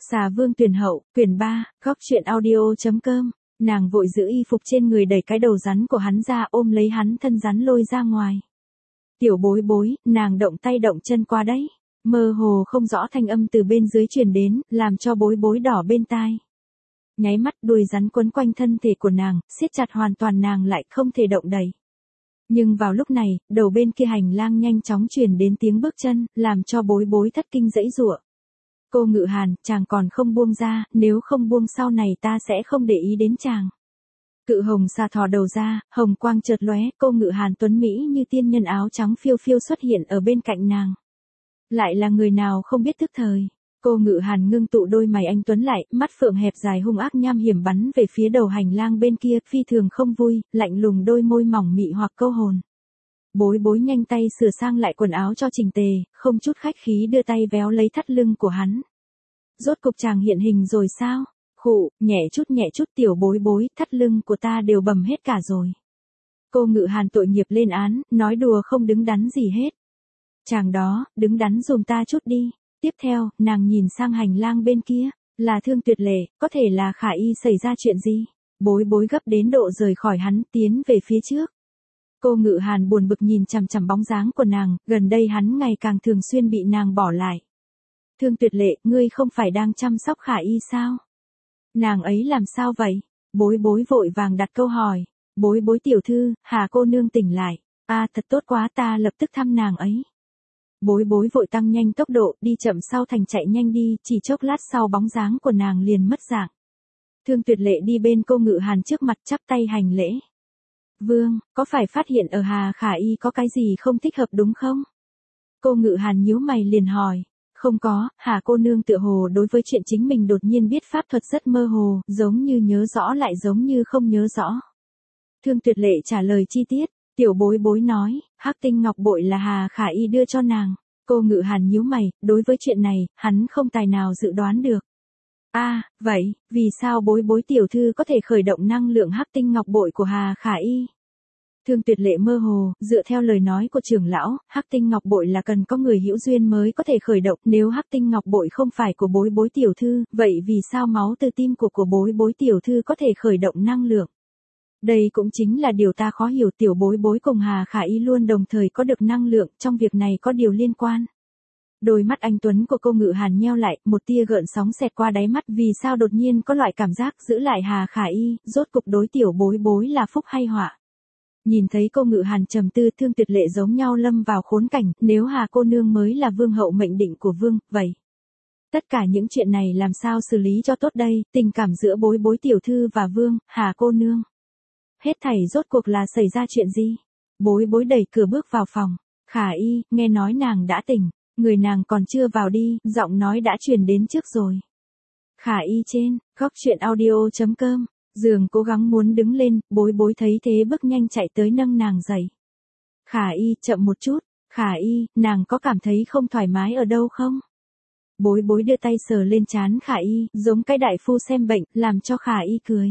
Xà Vương Tuyển Hậu, quyển 3, góc truyện audio.com, nàng vội giữ y phục trên người đẩy cái đầu rắn của hắn ra ôm lấy hắn thân rắn lôi ra ngoài. Tiểu bối bối, nàng động tay động chân qua đấy. Mơ hồ không rõ thanh âm từ bên dưới truyền đến, làm cho bối bối đỏ bên tai. Nháy mắt đuôi rắn quấn quanh thân thể của nàng, siết chặt hoàn toàn nàng lại không thể động đậy. Nhưng vào lúc này, đầu bên kia hành lang nhanh chóng truyền đến tiếng bước chân, làm cho bối bối thất kinh giãy giụa. Cô Ngự Hàn, chàng còn không buông ra, nếu không buông sau này ta sẽ không để ý đến chàng. Cự hồng xà thò đầu ra, hồng quang chợt lóe, cô Ngự Hàn tuấn mỹ như tiên nhân áo trắng phiêu phiêu xuất hiện ở bên cạnh nàng. Lại là người nào không biết thức thời. Cô Ngự Hàn ngưng tụ đôi mày anh tuấn lại, mắt phượng hẹp dài hung ác nham hiểm bắn về phía đầu hành lang bên kia, phi thường không vui, lạnh lùng đôi môi mỏng mị hoặc câu hồn. Bối bối nhanh tay sửa sang lại quần áo cho chỉnh tề, không chút khách khí đưa tay véo lấy thắt lưng của hắn. Rốt cục chàng hiện hình rồi sao? Khụ, nhẹ chút tiểu bối bối, thắt lưng của ta đều bầm hết cả rồi. Cô Ngự Hàn tội nghiệp lên án, nói đùa không đứng đắn gì hết. Chàng đó, đứng đắn dùm ta chút đi. Tiếp theo, nàng nhìn sang hành lang bên kia, là Thương Tuyệt Lệ, có thể là Khả Y xảy ra chuyện gì? Bối bối gấp đến độ rời khỏi hắn, tiến về phía trước. Cô Ngự Hàn buồn bực nhìn chằm chằm bóng dáng của nàng, gần đây hắn ngày càng thường xuyên bị nàng bỏ lại. Thương Tuyệt Lệ, ngươi không phải đang chăm sóc Khả Y sao? Nàng ấy làm sao vậy? Bối bối vội vàng đặt câu hỏi. Bối bối tiểu thư, Hà cô nương tỉnh lại. Thật tốt quá, ta lập tức thăm nàng ấy. Bối bối vội tăng nhanh tốc độ, đi chậm sau thành chạy nhanh đi, chỉ chốc lát sau bóng dáng của nàng liền mất dạng. Thương Tuyệt Lệ đi bên cô Ngự Hàn trước mặt chắp tay hành lễ. Vương, có phải phát hiện ở Hà Khả Y có cái gì không thích hợp đúng không? Cô Ngự Hàn nhíu mày liền hỏi. Không có, Hà cô nương tựa hồ đối với chuyện chính mình đột nhiên biết pháp thuật rất mơ hồ, giống như nhớ rõ lại giống như không nhớ rõ. Thương Tuyệt Lệ trả lời chi tiết. Tiểu bối bối nói, hắc tinh ngọc bội là Hà Khả Y đưa cho nàng. Cô Ngự Hàn nhíu mày, đối với chuyện này, hắn không tài nào dự đoán được. Vậy, vì sao bối bối tiểu thư có thể khởi động năng lượng hắc tinh ngọc bội của Hà Khả Y? Thương Tuyệt Lệ mơ hồ, dựa theo lời nói của trưởng lão, hắc tinh ngọc bội là cần có người hữu duyên mới có thể khởi động, nếu hắc tinh ngọc bội không phải của bối bối tiểu thư, vậy vì sao máu từ tim của bối bối tiểu thư có thể khởi động năng lượng? Đây cũng chính là điều ta khó hiểu, tiểu bối bối cùng Hà Khả Y luôn đồng thời có được năng lượng, trong việc này có điều liên quan. Đôi mắt anh tuấn của cô Ngự Hàn nheo lại, một tia gợn sóng xẹt qua đáy mắt, vì sao đột nhiên có loại cảm giác giữ lại Hà Khả Y, rốt cục đối tiểu bối bối là phúc hay họa. Nhìn thấy cô Ngự Hàn trầm tư, Thương Tuyệt Lệ giống nhau lâm vào khốn cảnh, nếu Hà cô nương mới là vương hậu mệnh định của vương, vậy tất cả những chuyện này làm sao xử lý cho tốt đây, tình cảm giữa bối bối tiểu thư và vương, Hà cô nương. Hết thảy rốt cuộc là xảy ra chuyện gì? Bối bối đẩy cửa bước vào phòng. Khả Y, nghe nói nàng đã tỉnh, người nàng còn chưa vào đi, giọng nói đã truyền đến trước rồi. Khả Y trên, góc truyện audio.com, giường cố gắng muốn đứng lên, bối bối thấy thế bước nhanh chạy tới nâng nàng dậy. Khả Y, chậm một chút, Khả Y, nàng có cảm thấy không thoải mái ở đâu không? Bối bối đưa tay sờ lên trán Khả Y, giống cái đại phu xem bệnh, làm cho Khả Y cười.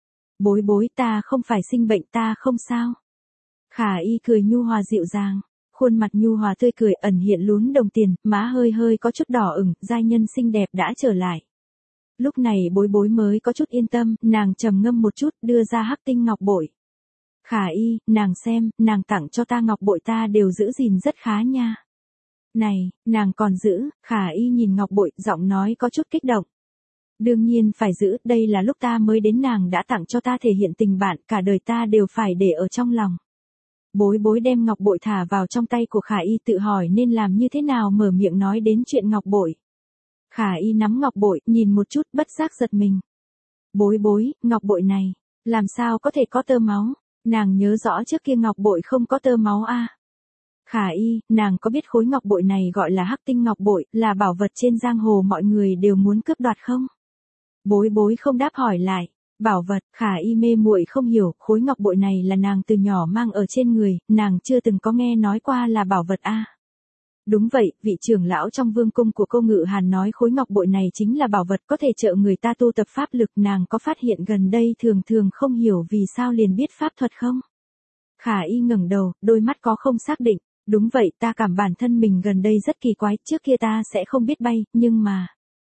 Bối bối, ta không phải sinh bệnh, ta không sao. Khả Y cười nhu hòa dịu dàng, khuôn mặt nhu hòa tươi cười ẩn hiện lún đồng tiền, má hơi hơi có chút đỏ ửng, giai nhân xinh đẹp đã trở lại. Lúc này bối bối mới có chút yên tâm, nàng trầm ngâm một chút, đưa ra hắc tinh ngọc bội. Khả Y, nàng xem, nàng tặng cho ta ngọc bội ta đều giữ gìn rất khá nha. Này, nàng còn giữ, Khả Y nhìn ngọc bội, giọng nói có chút kích động. Đương nhiên phải giữ, đây là lúc ta mới đến nàng đã tặng cho ta thể hiện tình bạn, cả đời ta đều phải để ở trong lòng. Bối bối đem ngọc bội thả vào trong tay của Khả Y, tự hỏi nên làm như thế nào mở miệng nói đến chuyện ngọc bội. Khả Y nắm ngọc bội, nhìn một chút bất giác giật mình. Bối bối, ngọc bội này, làm sao có thể có tơ máu, nàng nhớ rõ trước kia ngọc bội không có tơ máu Khả Y, nàng có biết khối ngọc bội này gọi là hắc tinh ngọc bội, là bảo vật trên giang hồ mọi người đều muốn cướp đoạt không? Bối bối không đáp hỏi lại. Bảo vật, Khả Y mê muội không hiểu, khối ngọc bội này là nàng từ nhỏ mang ở trên người, nàng chưa từng có nghe nói qua là bảo vật Đúng vậy, vị trưởng lão trong vương cung của cô Ngự Hàn nói khối ngọc bội này chính là bảo vật có thể trợ người ta tu tập pháp lực, nàng có phát hiện gần đây thường thường không hiểu vì sao liền biết pháp thuật không? Khả Y ngẩng đầu, đôi mắt có không xác định, đúng vậy, ta cảm bản thân mình gần đây rất kỳ quái, trước kia ta sẽ không biết bay, nhưng mà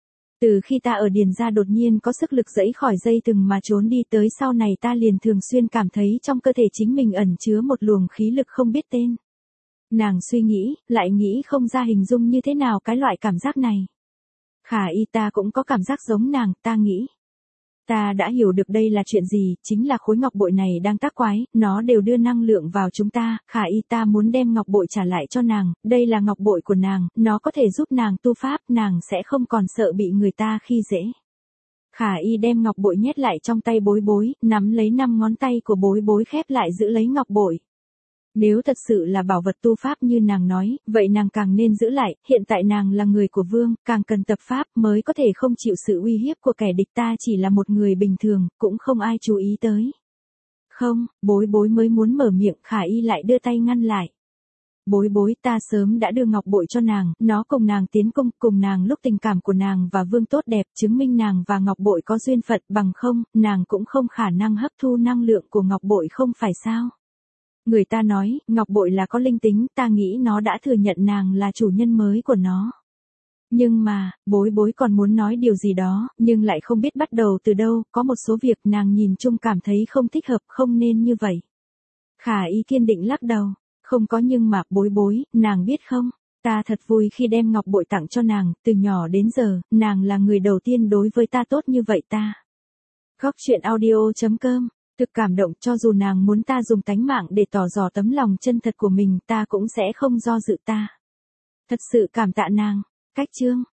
Từ khi ta ở Điền gia đột nhiên có sức lực giãy khỏi dây thừng mà trốn đi tới sau này ta liền thường xuyên cảm thấy trong cơ thể chính mình ẩn chứa một luồng khí lực không biết tên. Nàng suy nghĩ, lại nghĩ không ra hình dung như thế nào cái loại cảm giác này. Khả y ta cũng có cảm giác giống nàng, ta nghĩ. Ta đã hiểu được đây là chuyện gì, chính là khối ngọc bội này đang tác quái, nó đều đưa năng lượng vào chúng ta, khả y ta muốn đem ngọc bội trả lại cho nàng, đây là ngọc bội của nàng, nó có thể giúp nàng tu pháp, nàng sẽ không còn sợ bị người ta khi dễ. Khả y đem ngọc bội nhét lại trong tay bối bối, nắm lấy 5 ngón tay của bối bối khép lại giữ lấy ngọc bội. Nếu thật sự là bảo vật tu pháp như nàng nói, vậy nàng càng nên giữ lại, hiện tại nàng là người của vương, càng cần tập pháp mới có thể không chịu sự uy hiếp của kẻ địch, ta chỉ là một người bình thường, cũng không ai chú ý tới. Không, bối bối mới muốn mở miệng, khả y lại đưa tay ngăn lại. Bối bối, ta sớm đã đưa ngọc bội cho nàng, nó cùng nàng tiến cung, cùng nàng lúc tình cảm của nàng và vương tốt đẹp, chứng minh nàng và ngọc bội có duyên phận, bằng không, nàng cũng không khả năng hấp thu năng lượng của ngọc bội không phải sao. Người ta nói, ngọc bội là có linh tính, ta nghĩ nó đã thừa nhận nàng là chủ nhân mới của nó. Nhưng mà, bối bối còn muốn nói điều gì đó, nhưng lại không biết bắt đầu từ đâu, có một số việc nàng nhìn chung cảm thấy không thích hợp, không nên như vậy. Khả y kiên định lắc đầu, không có nhưng mà, bối bối, nàng biết không, ta thật vui khi đem ngọc bội tặng cho nàng, từ nhỏ đến giờ, nàng là người đầu tiên đối với ta tốt như vậy ta. Góc truyện audio.com Thực cảm động, cho dù nàng muốn ta dùng tánh mạng để tỏ rõ tấm lòng chân thật của mình, ta cũng sẽ không do dự ta. Thật sự cảm tạ nàng. Cách chương